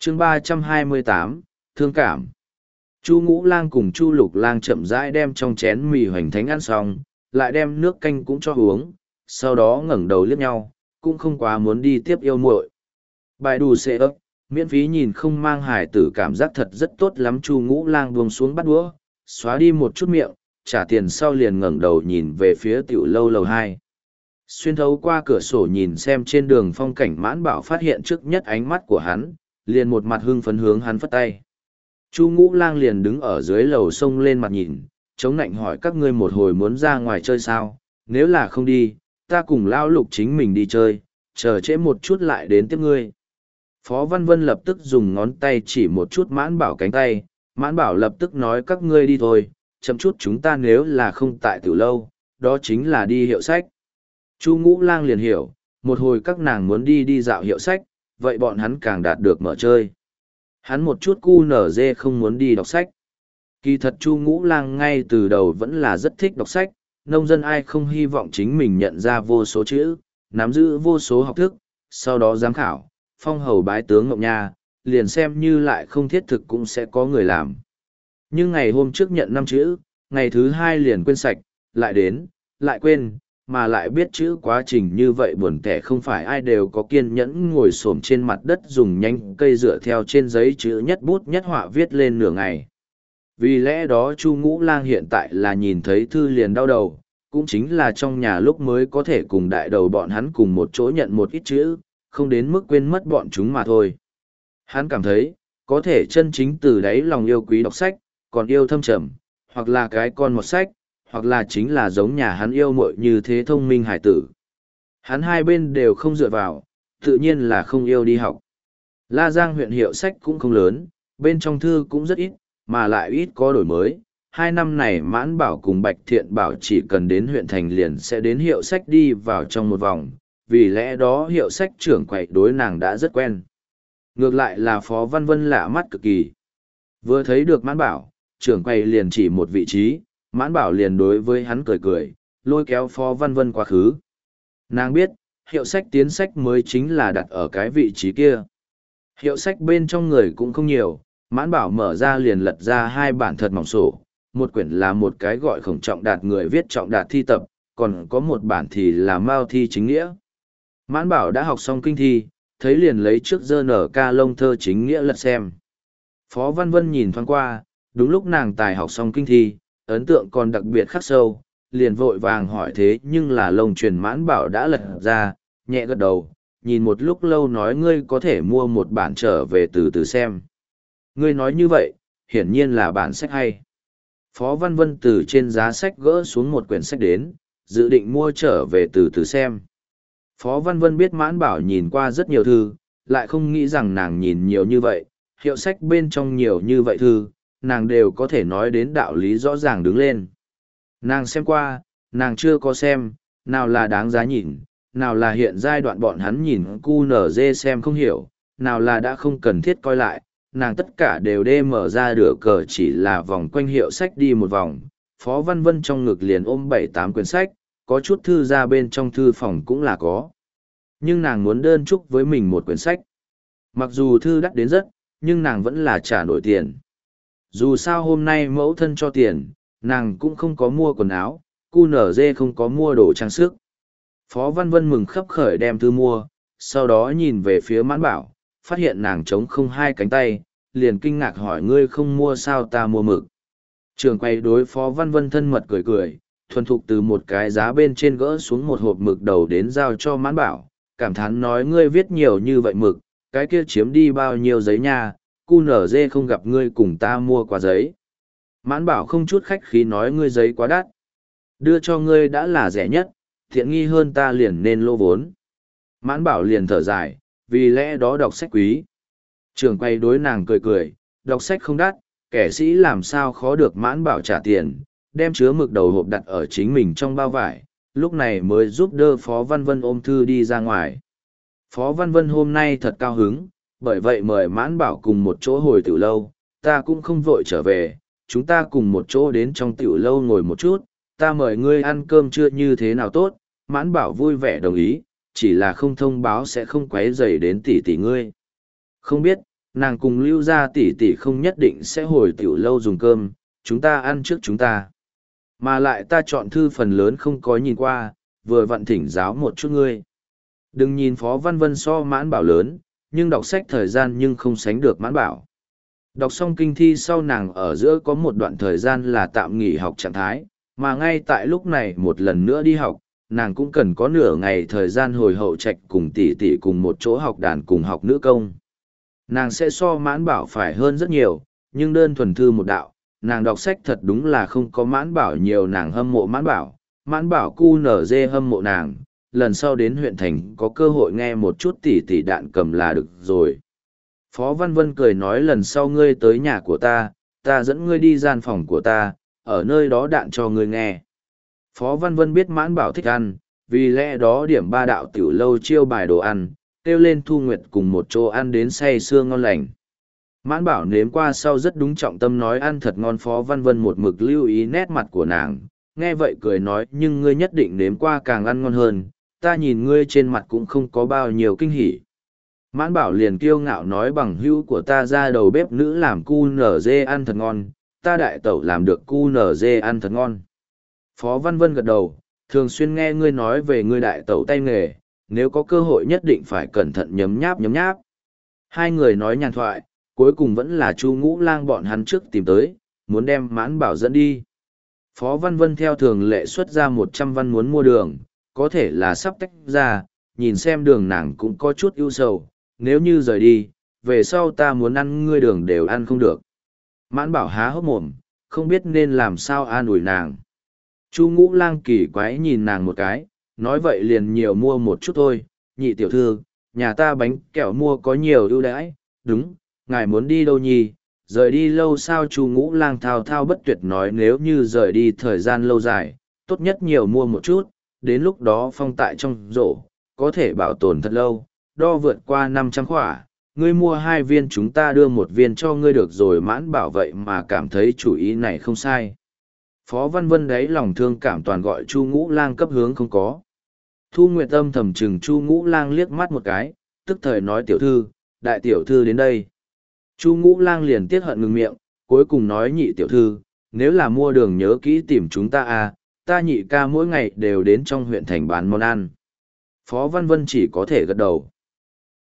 chương 328, thương cảm. Chu Ngũ Lang cùng Chu Lục Lang chậm rãi đem trong chén mì hoành thánh ăn xong, lại đem nước canh cũng cho uống, sau đó ngẩng đầu liếc nhau, cũng không quá muốn đi tiếp yêu muội. Bài đù xệ ấp, miễn phí nhìn không mang hài tử cảm giác thật rất tốt lắm. Chu Ngũ Lang buông xuống bắt đũa, xóa đi một chút miệng, trả tiền sau liền ngẩng đầu nhìn về phía tiểu lâu lầu 2. Xuyên thấu qua cửa sổ nhìn xem trên đường phong cảnh, Mãn Bảo phát hiện trước nhất ánh mắt của hắn, liền một mặt hưng phấn hướng hắn phất tay. Chu Ngũ Lang liền đứng ở dưới lầu sông lên mặt nhìn, chống nạnh hỏi các ngươi một hồi muốn ra ngoài chơi sao, nếu là không đi, ta cùng Lão Lục chính mình đi chơi, chờ trễ một chút lại đến tiếp ngươi. Phó Văn Vân lập tức dùng ngón tay chỉ một chút Mãn Bảo cánh tay, Mãn Bảo lập tức nói các ngươi đi thôi, chậm chút chúng ta nếu là không tại tiểu lâu, đó chính là đi hiệu sách. Chu Ngũ Lang liền hiểu, một hồi các nàng muốn đi dạo hiệu sách, vậy bọn hắn càng đạt được mở chơi. Hắn một chút cu nở dê không muốn đi đọc sách. Kỳ thật Chu Ngũ Lang ngay từ đầu vẫn là rất thích đọc sách, nông dân ai không hy vọng chính mình nhận ra vô số chữ, nắm giữ vô số học thức, sau đó giám khảo, phong hầu bái tướng ngọc nha, liền xem như lại không thiết thực cũng sẽ có người làm. Nhưng ngày hôm trước nhận 5 chữ, ngày thứ 2 liền quên sạch, lại đến, lại quên, mà lại biết chữ quá trình như vậy buồn tẻ, không phải ai đều có kiên nhẫn ngồi xổm trên mặt đất dùng nhánh cây dựa theo trên giấy chữ nhất bút nhất họa viết lên nửa ngày. Vì lẽ đó Chu Ngũ Lang hiện tại là nhìn thấy thư liền đau đầu, cũng chính là trong nhà lúc mới có thể cùng đại đầu bọn hắn cùng một chỗ nhận một ít chữ, không đến mức quên mất bọn chúng mà thôi. Hắn cảm thấy, có thể chân chính từ đáy lòng yêu quý đọc sách, còn yêu thâm trầm, hoặc là cái con một sách, hoặc là chính là giống nhà hắn yêu muội như thế thông minh hải tử. Hắn hai bên đều không dựa vào, tự nhiên là không yêu đi học. La Giang huyện hiệu sách cũng không lớn, bên trong thư cũng rất ít, mà lại ít có đổi mới. 2 năm này Mãn Bảo cùng Bạch Thiện Bảo chỉ cần đến huyện thành liền sẽ đến hiệu sách đi vào trong một vòng, vì lẽ đó hiệu sách trưởng quầy đối nàng đã rất quen. Ngược lại là Phó Văn Vân lạ mắt cực kỳ. Vừa thấy được Mãn Bảo, trưởng quầy liền chỉ một vị trí, Mãn Bảo liền đối với hắn cười cười, lôi kéo Phó Văn Vân quá khứ. Nàng biết, hiệu sách tiến sách mới chính là đặt ở cái vị trí kia. Hiệu sách bên trong người cũng không nhiều, Mãn Bảo mở ra liền lật ra 2 bản thật mỏng sổ, một quyển là một cái gọi Khổng Trọng Đạt người viết Trọng Đạt thi tập, còn có một bản thì là Mao thi chính nghĩa. Mãn Bảo đã học xong kinh thi, thấy liền lấy trước dơ nở ca lông thơ chính nghĩa lật xem. Phó Văn Vân nhìn thoáng qua, đúng lúc nàng tài học xong kinh thi, ấn tượng còn đặc biệt khắc sâu, liền vội vàng hỏi thế nhưng là lông truyền. Mãn Bảo đã lật ra, nhẹ gật đầu, nhìn một lúc lâu nói ngươi có thể mua một bản trở về từ từ xem. Ngươi nói như vậy, hiển nhiên là bản sách hay. Phó Văn Vân từ trên giá sách gỡ xuống một quyển sách đến, dự định mua trở về từ từ xem. Phó Văn Vân biết Mãn Bảo nhìn qua rất nhiều thư, lại không nghĩ rằng nàng nhìn nhiều như vậy, hiệu sách bên trong nhiều như vậy thư, nàng đều có thể nói đến đạo lý rõ ràng đứng lên. Nàng xem qua, nàng chưa có xem, nào là đáng giá nhìn, nào là hiện giai đoạn bọn hắn nhìn QNZ xem không hiểu, nào là đã không cần thiết coi lại, nàng tất cả đều đê mở ra đửa cờ chỉ là vòng quanh hiệu sách đi một vòng. Phó Văn Vân trong ngực liền ôm 7-8 quyển sách, có chút thư ra bên trong thư phòng cũng là có. Nhưng nàng muốn đơn chúc với mình một quyển sách. Mặc dù thư đắt đến rất, nhưng nàng vẫn là trả nổi tiền. Dù sao hôm nay mẫu thân cho tiền, nàng cũng không có mua quần áo, QNZ không có mua đồ trang sức. Phó Văn Vân mừng khấp khởi đem thư mua, sau đó nhìn về phía Mãn Bảo, phát hiện nàng trống không 2 cánh tay, liền kinh ngạc hỏi ngươi không mua sao ta mua mực. Trường quay đối Phó Văn Vân thân mật cười cười, thuần thục từ một cái giá bên trên gỡ xuống một hộp mực đầu đến giao cho Mãn Bảo, cảm thán nói ngươi viết nhiều như vậy mực, cái kia chiếm đi bao nhiêu giấy nha, QNZ không gặp ngươi cùng ta mua qua giấy. Mãn Bảo không chút khách khí nói ngươi giấy quá đắt. Đưa cho ngươi đã là rẻ nhất, thiện nghi hơn ta liền nên lô vốn. Mãn Bảo liền thở dài, vì lẽ đó đọc sách quý. Trường quay đối nàng cười cười, đọc sách không đắt, kẻ sĩ làm sao khó được. Mãn Bảo trả tiền, đem chứa mực đầu hộp đặt ở chính mình trong bao vải, lúc này mới giúp đỡ Phó Văn Vân ôm thư đi ra ngoài. Phó Văn Vân hôm nay thật cao hứng, bởi vậy mời Mãn Bảo cùng một chỗ hồi tiểu lâu, ta cũng không vội trở về, chúng ta cùng một chỗ đến trong tiểu lâu ngồi một chút, ta mời ngươi ăn cơm trưa như thế nào tốt. Mãn Bảo vui vẻ đồng ý, chỉ là không thông báo sẽ không quấy rầy đến tỷ tỷ ngươi. Không biết, nàng cùng Lưu gia tỷ tỷ không nhất định sẽ hồi tiểu lâu dùng cơm, chúng ta ăn trước chúng ta. Mà lại ta chọn thư phần lớn không có nhìn qua, vừa vặn thỉnh giáo một chút ngươi. Đừng nhìn Phó Văn Vân so Mãn Bảo lớn, nhưng đọc sách thời gian nhưng không sánh được Mãn Bảo. Đọc xong kinh thi sau nàng ở giữa có một đoạn thời gian là tạm nghỉ học trạng thái, mà ngay tại lúc này một lần nữa đi học, nàng cũng cần có nửa ngày thời gian hồi hậu trạch cùng tỷ tỷ cùng một chỗ học đàn cùng học nữ công. Nàng sẽ so Mãn Bảo phải hơn rất nhiều, nhưng đơn thuần thư một đạo, nàng đọc sách thật đúng là không có Mãn Bảo nhiều. Nàng hâm mộ Mãn Bảo cu nở dê hâm mộ nàng, lần sau đến huyện thành có cơ hội nghe một chút tỷ tỷ đạn cầm là được rồi. Phó Văn Vân cười nói lần sau ngươi tới nhà của ta dẫn ngươi đi gian phòng của ta, ở nơi đó đạn cho ngươi nghe. Phó Văn Vân biết Mãn Bảo thích ăn, vì lẽ đó điểm 3 đạo tiểu lâu chiêu bài đồ ăn, kêu lên Thu Nguyệt cùng một chỗ ăn đến say sưa ngon lành. Mãn Bảo nếm qua sau rất đúng trọng tâm nói ăn thật ngon. Phó Văn Vân một mực lưu ý nét mặt của nàng, nghe vậy cười nói nhưng ngươi nhất định nếm qua càng ăn ngon hơn, ta nhìn ngươi trên mặt cũng không có bao nhiêu kinh hỉ. Mãn Bảo liền kiêu ngạo nói bằng hữu của ta ra đầu bếp nữ làm cu nở dê ăn thật ngon, ta đại tẩu làm được cu nở dê ăn thật ngon. Phó Văn Vân gật đầu, thường xuyên nghe ngươi nói về ngươi đại tẩu tay nghề, nếu có cơ hội nhất định phải cẩn thận nhấm nháp nhấm nháp. Hai người nói nhàn thoại, cuối cùng vẫn là Chu Ngũ Lang bọn hắn trước tìm tới, muốn đem Mãn Bảo dẫn đi. Phó Văn Vân theo thường lệ xuất ra 100 văn muốn mua đường, có thể là sắp tách ra, nhìn xem đường nàng cũng có chút ưu sầu, nếu như rời đi, về sau ta muốn ăn ngươi đường đều ăn không được. Mãn Bảo há hốc mồm, không biết nên làm sao an ủi nàng. Chu Ngũ Lang kỳ quái nhìn nàng một cái, nói vậy liền nhiều mua một chút thôi, nhị tiểu thư, nhà ta bánh kẹo mua có nhiều ưu đãi, đúng, ngài muốn đi đâu nhỉ, rời đi lâu sao? Chu Ngũ Lang thao thao bất tuyệt nói nếu như rời đi thời gian lâu dài, tốt nhất nhiều mua một chút, đến lúc đó phong tại trong rổ, có thể bảo tồn thật lâu, đo vượt qua 500 khỏa, ngươi mua 2 viên chúng ta đưa 1 viên cho ngươi được rồi. Mãn Bảo vậy mà cảm thấy chủ ý này không sai. Phó Văn Vân đấy lòng thương cảm toàn gọi Chu Ngũ Lang cấp hướng không có. Thu Nguyệt âm thầm chừng Chu Ngũ Lang liếc mắt một cái, tức thời nói tiểu thư, đại tiểu thư đến đây. Chu Ngũ Lang liền tiếc hận ngừng miệng, cuối cùng nói nhị tiểu thư, nếu là mua đường nhớ kỹ tìm chúng ta à, ta nhị ca mỗi ngày đều đến trong huyện thành bán món ăn. Phó Văn Vân chỉ có thể gật đầu.